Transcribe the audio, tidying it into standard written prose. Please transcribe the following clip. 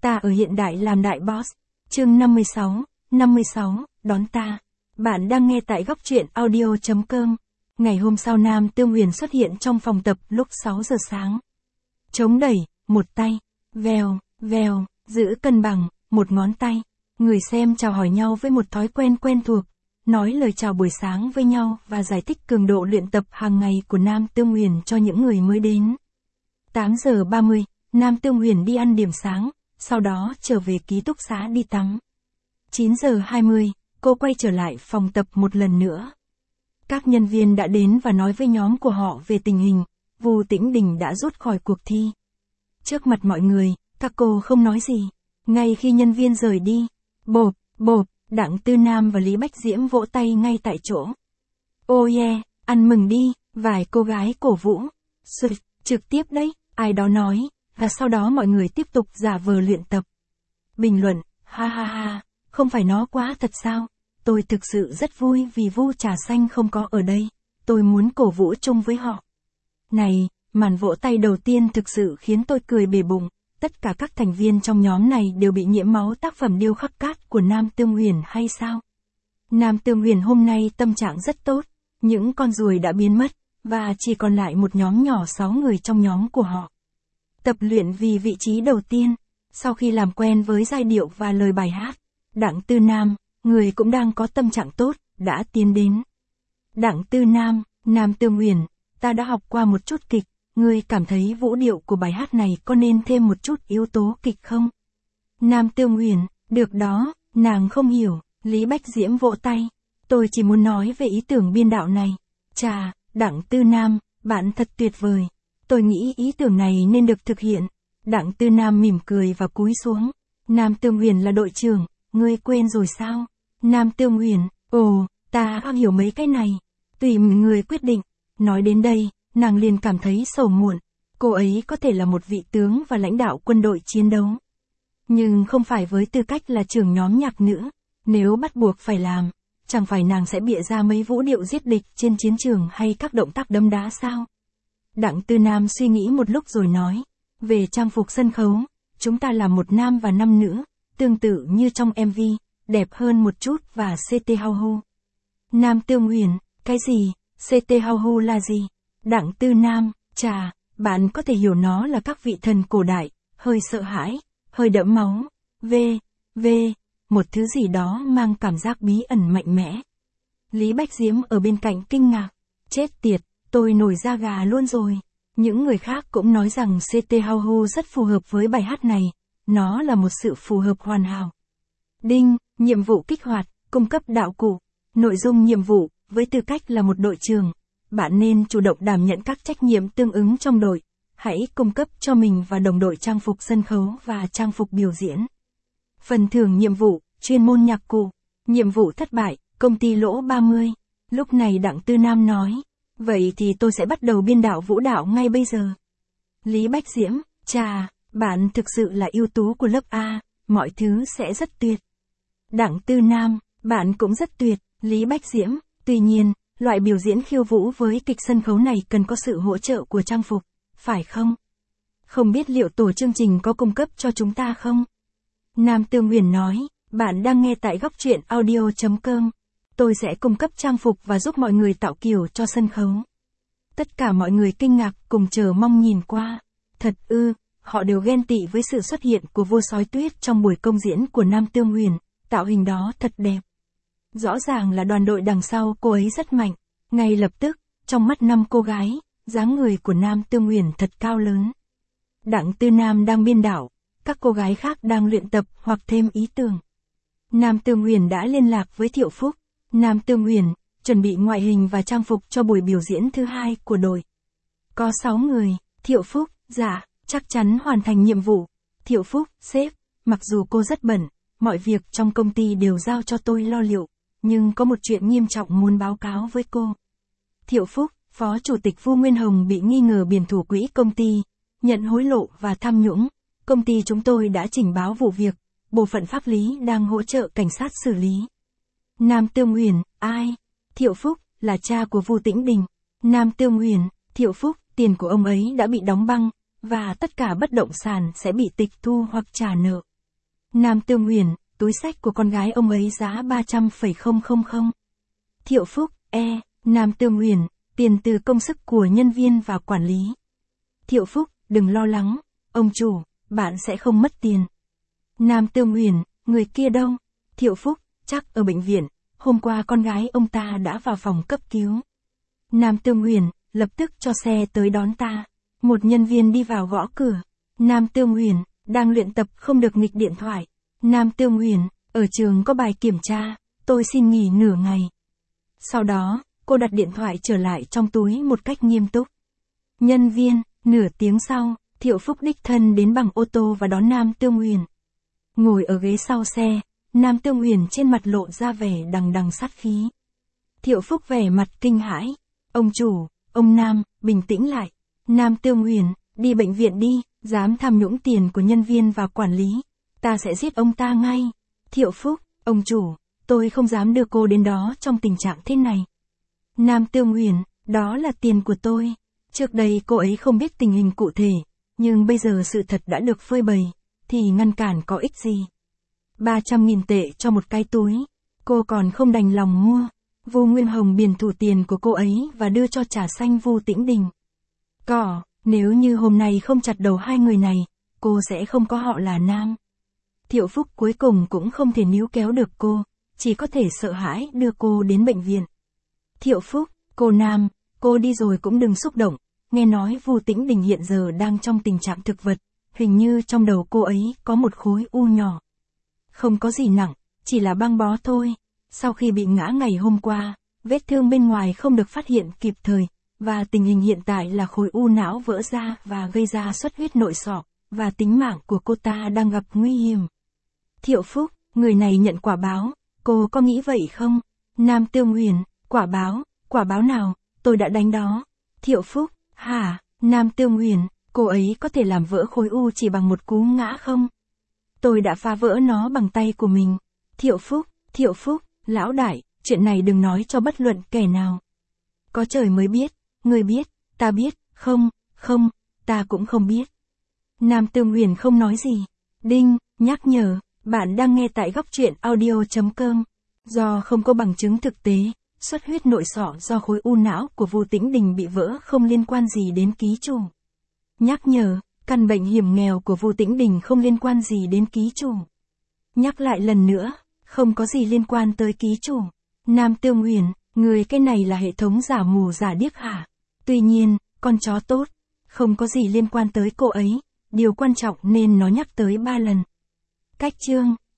Ta ở hiện đại làm đại boss. Chương 56, đón ta. Bạn đang nghe tại góc truyện audio.com. Ngày hôm sau Nam Tương Huyền xuất hiện trong phòng tập lúc 6 giờ sáng. Chống đẩy, một tay. Vèo, vèo, giữ cân bằng, một ngón tay. Người xem chào hỏi nhau với một thói quen quen thuộc. Nói lời chào buổi sáng với nhau và giải thích cường độ luyện tập hàng ngày của Nam Tương Huyền cho những người mới đến. 8 giờ 30, Nam Tương Huyền đi ăn điểm sáng, sau đó trở về ký túc xá đi tắm. 9 giờ 20, cô quay trở lại phòng tập một lần nữa. Các nhân viên đã đến và nói với nhóm của họ về tình hình, Vu Tĩnh Đình đã rút khỏi cuộc thi. Trước mặt mọi người, các cô không nói gì. Ngay khi nhân viên rời đi, bộp, bộp, Đặng Tư Nam và Lý Bách Diễm vỗ tay ngay tại chỗ. Oh yeah, ăn mừng đi, vài cô gái cổ vũ. Trực tiếp đấy, ai đó nói, và sau đó mọi người tiếp tục giả vờ luyện tập. Bình luận, ha ha ha, không phải nó quá thật sao? Tôi thực sự rất vui vì Vu Trà Xanh không có ở đây, tôi muốn cổ vũ chung với họ. Này, màn vỗ tay đầu tiên thực sự khiến tôi cười bể bụng, tất cả các thành viên trong nhóm này đều bị nhiễm máu tác phẩm điêu khắc cát của Nam Tương Huyền hay sao? Nam Tương Huyền hôm nay tâm trạng rất tốt, những con ruồi đã biến mất, và chỉ còn lại một nhóm nhỏ 6 người trong nhóm của họ. Tập luyện vì vị trí đầu tiên, sau khi làm quen với giai điệu và lời bài hát, Đặng Tư Nam, người cũng đang có tâm trạng tốt, đã tiến đến. Đặng Tư Nam, Nam Tương Huyền, ta đã học qua một chút kịch, ngươi cảm thấy vũ điệu của bài hát này có nên thêm một chút yếu tố kịch không? Nam Tương Huyền, được đó, nàng không hiểu, Lý Bách Diễm vỗ tay, tôi chỉ muốn nói về ý tưởng biên đạo này. Chà, Đặng Tư Nam, bạn thật tuyệt vời. Tôi nghĩ ý tưởng này nên được thực hiện. Đặng Tư Nam mỉm cười và cúi xuống. Nam Tương Huyền là đội trưởng, ngươi quên rồi sao? Nam Tương Huyền, ồ, ta không hiểu mấy cái này. Tùy người quyết định. Nói đến đây, nàng liền cảm thấy sầu muộn. Cô ấy có thể là một vị tướng và lãnh đạo quân đội chiến đấu. Nhưng không phải với tư cách là trưởng nhóm nhạc nữ. Nếu bắt buộc phải làm, chẳng phải nàng sẽ bịa ra mấy vũ điệu giết địch trên chiến trường hay các động tác đấm đá sao? Đặng Tư Nam suy nghĩ một lúc rồi nói, về trang phục sân khấu, chúng ta làm một nam và 5 nữ, tương tự như trong MV, đẹp hơn một chút và CT How Hu. Nam Tương Huyền, cái gì? CT How Hu là gì? Đặng Tư Nam, chà, bạn có thể hiểu nó là các vị thần cổ đại, hơi sợ hãi, hơi đẫm máu, một thứ gì đó mang cảm giác bí ẩn mạnh mẽ. Lý Bách Diễm ở bên cạnh kinh ngạc, chết tiệt, tôi nổi da gà luôn rồi. Những người khác cũng nói rằng CT How Hu rất phù hợp với bài hát này, nó là một sự phù hợp hoàn hảo. Đinh, nhiệm vụ kích hoạt, cung cấp đạo cụ. Nội dung nhiệm vụ, với tư cách là một đội trưởng, bạn nên chủ động đảm nhận các trách nhiệm tương ứng trong đội. Hãy cung cấp cho mình và đồng đội trang phục sân khấu và trang phục biểu diễn. Phần thưởng nhiệm vụ, chuyên môn nhạc cụ. Nhiệm vụ thất bại, công ty lỗ 30. Lúc này Đặng Tư Nam nói, vậy thì tôi sẽ bắt đầu biên đạo vũ đạo ngay bây giờ. Lý Bách Diễm, chà, bạn thực sự là ưu tú của lớp A, mọi thứ sẽ rất tuyệt. Đặng Tư Nam, bạn cũng rất tuyệt. Lý Bách Diễm, tuy nhiên, loại biểu diễn khiêu vũ với kịch sân khấu này cần có sự hỗ trợ của trang phục, phải không? Không biết liệu tổ chương trình có cung cấp cho chúng ta không? Nam Tương Huyền nói, bạn đang nghe tại góc truyện audio.com. Tôi sẽ cung cấp trang phục và giúp mọi người tạo kiểu cho sân khấu. Tất cả mọi người kinh ngạc cùng chờ mong nhìn qua. Thật ư, họ đều ghen tị với sự xuất hiện của vua sói tuyết trong buổi công diễn của Nam Tương Huyền, tạo hình đó thật đẹp. Rõ ràng là đoàn đội đằng sau cô ấy rất mạnh. Ngay lập tức, trong mắt 5 cô gái, dáng người của Nam Tương Huyền thật cao lớn. Đặng Tư Nam đang biên đạo, các cô gái khác đang luyện tập hoặc thêm ý tưởng. Nam Tương Huyền đã liên lạc với Thiệu Phúc. Nam Tương Huyền, chuẩn bị ngoại hình và trang phục cho buổi biểu diễn thứ 2 của đội. Có 6 người, Thiệu Phúc, dạ, chắc chắn hoàn thành nhiệm vụ. Thiệu Phúc, sếp, mặc dù cô rất bận, mọi việc trong công ty đều giao cho tôi lo liệu, nhưng có một chuyện nghiêm trọng muốn báo cáo với cô. Thiệu Phúc, Phó Chủ tịch Vu Nguyên Hồng bị nghi ngờ biển thủ quỹ công ty, nhận hối lộ và tham nhũng. Công ty chúng tôi đã trình báo vụ việc, bộ phận pháp lý đang hỗ trợ cảnh sát xử lý. Nam Tương Huyền, ai? Thiệu Phúc, là cha của Vu Tĩnh Đình. Nam Tương Huyền, Thiệu Phúc, tiền của ông ấy đã bị đóng băng, và tất cả bất động sản sẽ bị tịch thu hoặc trả nợ. Nam Tương Huyền, túi xách của con gái ông ấy giá 300,000. Thiệu Phúc, Nam Tương Huyền, tiền từ công sức của nhân viên và quản lý. Thiệu Phúc, đừng lo lắng, ông chủ, bạn sẽ không mất tiền. Nam Tương Huyền, người kia đâu? Thiệu Phúc, chắc ở bệnh viện, hôm qua con gái ông ta đã vào phòng cấp cứu. Nam Tương Huyền, lập tức cho xe tới đón ta. Một nhân viên đi vào gõ cửa. Nam Tương Huyền, đang luyện tập không được nghịch điện thoại. Nam Tương Huyền, ở trường có bài kiểm tra, tôi xin nghỉ nửa ngày. Sau đó, cô đặt điện thoại trở lại trong túi một cách nghiêm túc. Nhân viên, nửa tiếng sau, Thiệu Phúc đích thân đến bằng ô tô và đón Nam Tương Huyền. Ngồi ở ghế sau xe, Nam Tương Huyền trên mặt lộ ra vẻ đằng đằng sát khí. Thiệu Phúc vẻ mặt kinh hãi. Ông chủ, ông Nam, bình tĩnh lại. Nam Tương Huyền, đi bệnh viện đi, dám tham nhũng tiền của nhân viên và quản lý. Ta sẽ giết ông ta ngay. Thiệu Phúc, ông chủ, tôi không dám đưa cô đến đó trong tình trạng thế này. Nam Tương Huyền, đó là tiền của tôi. Trước đây cô ấy không biết tình hình cụ thể, nhưng bây giờ sự thật đã được phơi bày, thì ngăn cản có ích gì. 300.000 tệ cho một cái túi, cô còn không đành lòng mua. Vu Nguyên Hồng biển thủ tiền của cô ấy và đưa cho Trà Xanh Vu Tĩnh Đình. Nếu như hôm nay không chặt đầu hai người này, cô sẽ không có họ là Nam. Thiệu Phúc cuối cùng cũng không thể níu kéo được cô, chỉ có thể sợ hãi đưa cô đến bệnh viện. Thiệu Phúc, cô Nam, cô đi rồi cũng đừng xúc động, nghe nói Vu Tĩnh Đình hiện giờ đang trong tình trạng thực vật, hình như trong đầu cô ấy có một khối u nhỏ. Không có gì nặng, chỉ là băng bó thôi. Sau khi bị ngã ngày hôm qua, vết thương bên ngoài không được phát hiện kịp thời, và tình hình hiện tại là khối u não vỡ ra và gây ra xuất huyết nội sọ, và tính mạng của cô ta đang gặp nguy hiểm. Thiệu Phúc, người này nhận quả báo, cô có nghĩ vậy không? Nam Tương Huyền, quả báo nào, tôi đã đánh đó. Thiệu Phúc, hả? Nam Tương Huyền, cô ấy có thể làm vỡ khối u chỉ bằng một cú ngã không? Tôi đã phá vỡ nó bằng tay của mình. Thiệu Phúc, lão đại, chuyện này đừng nói cho bất luận kẻ nào. Có trời mới biết, người biết, ta biết, không, ta cũng không biết. Nam Tương Huyền không nói gì. Đinh, nhắc nhở, bạn đang nghe tại góc truyện audio.com. Do không có bằng chứng thực tế, xuất huyết nội sọ do khối u não của Vu Tĩnh Đình bị vỡ không liên quan gì đến ký chủ. Nhắc nhở, căn bệnh hiểm nghèo của Vu Tĩnh Đình không liên quan gì đến ký chủ. Nhắc lại lần nữa, không có gì liên quan tới ký chủ. Nam Tương Huyền, người cái này là hệ thống giả mù giả điếc hả? Tuy nhiên, con chó tốt, không có gì liên quan tới cô ấy, điều quan trọng nên nó nhắc tới 3 lần. Cách chương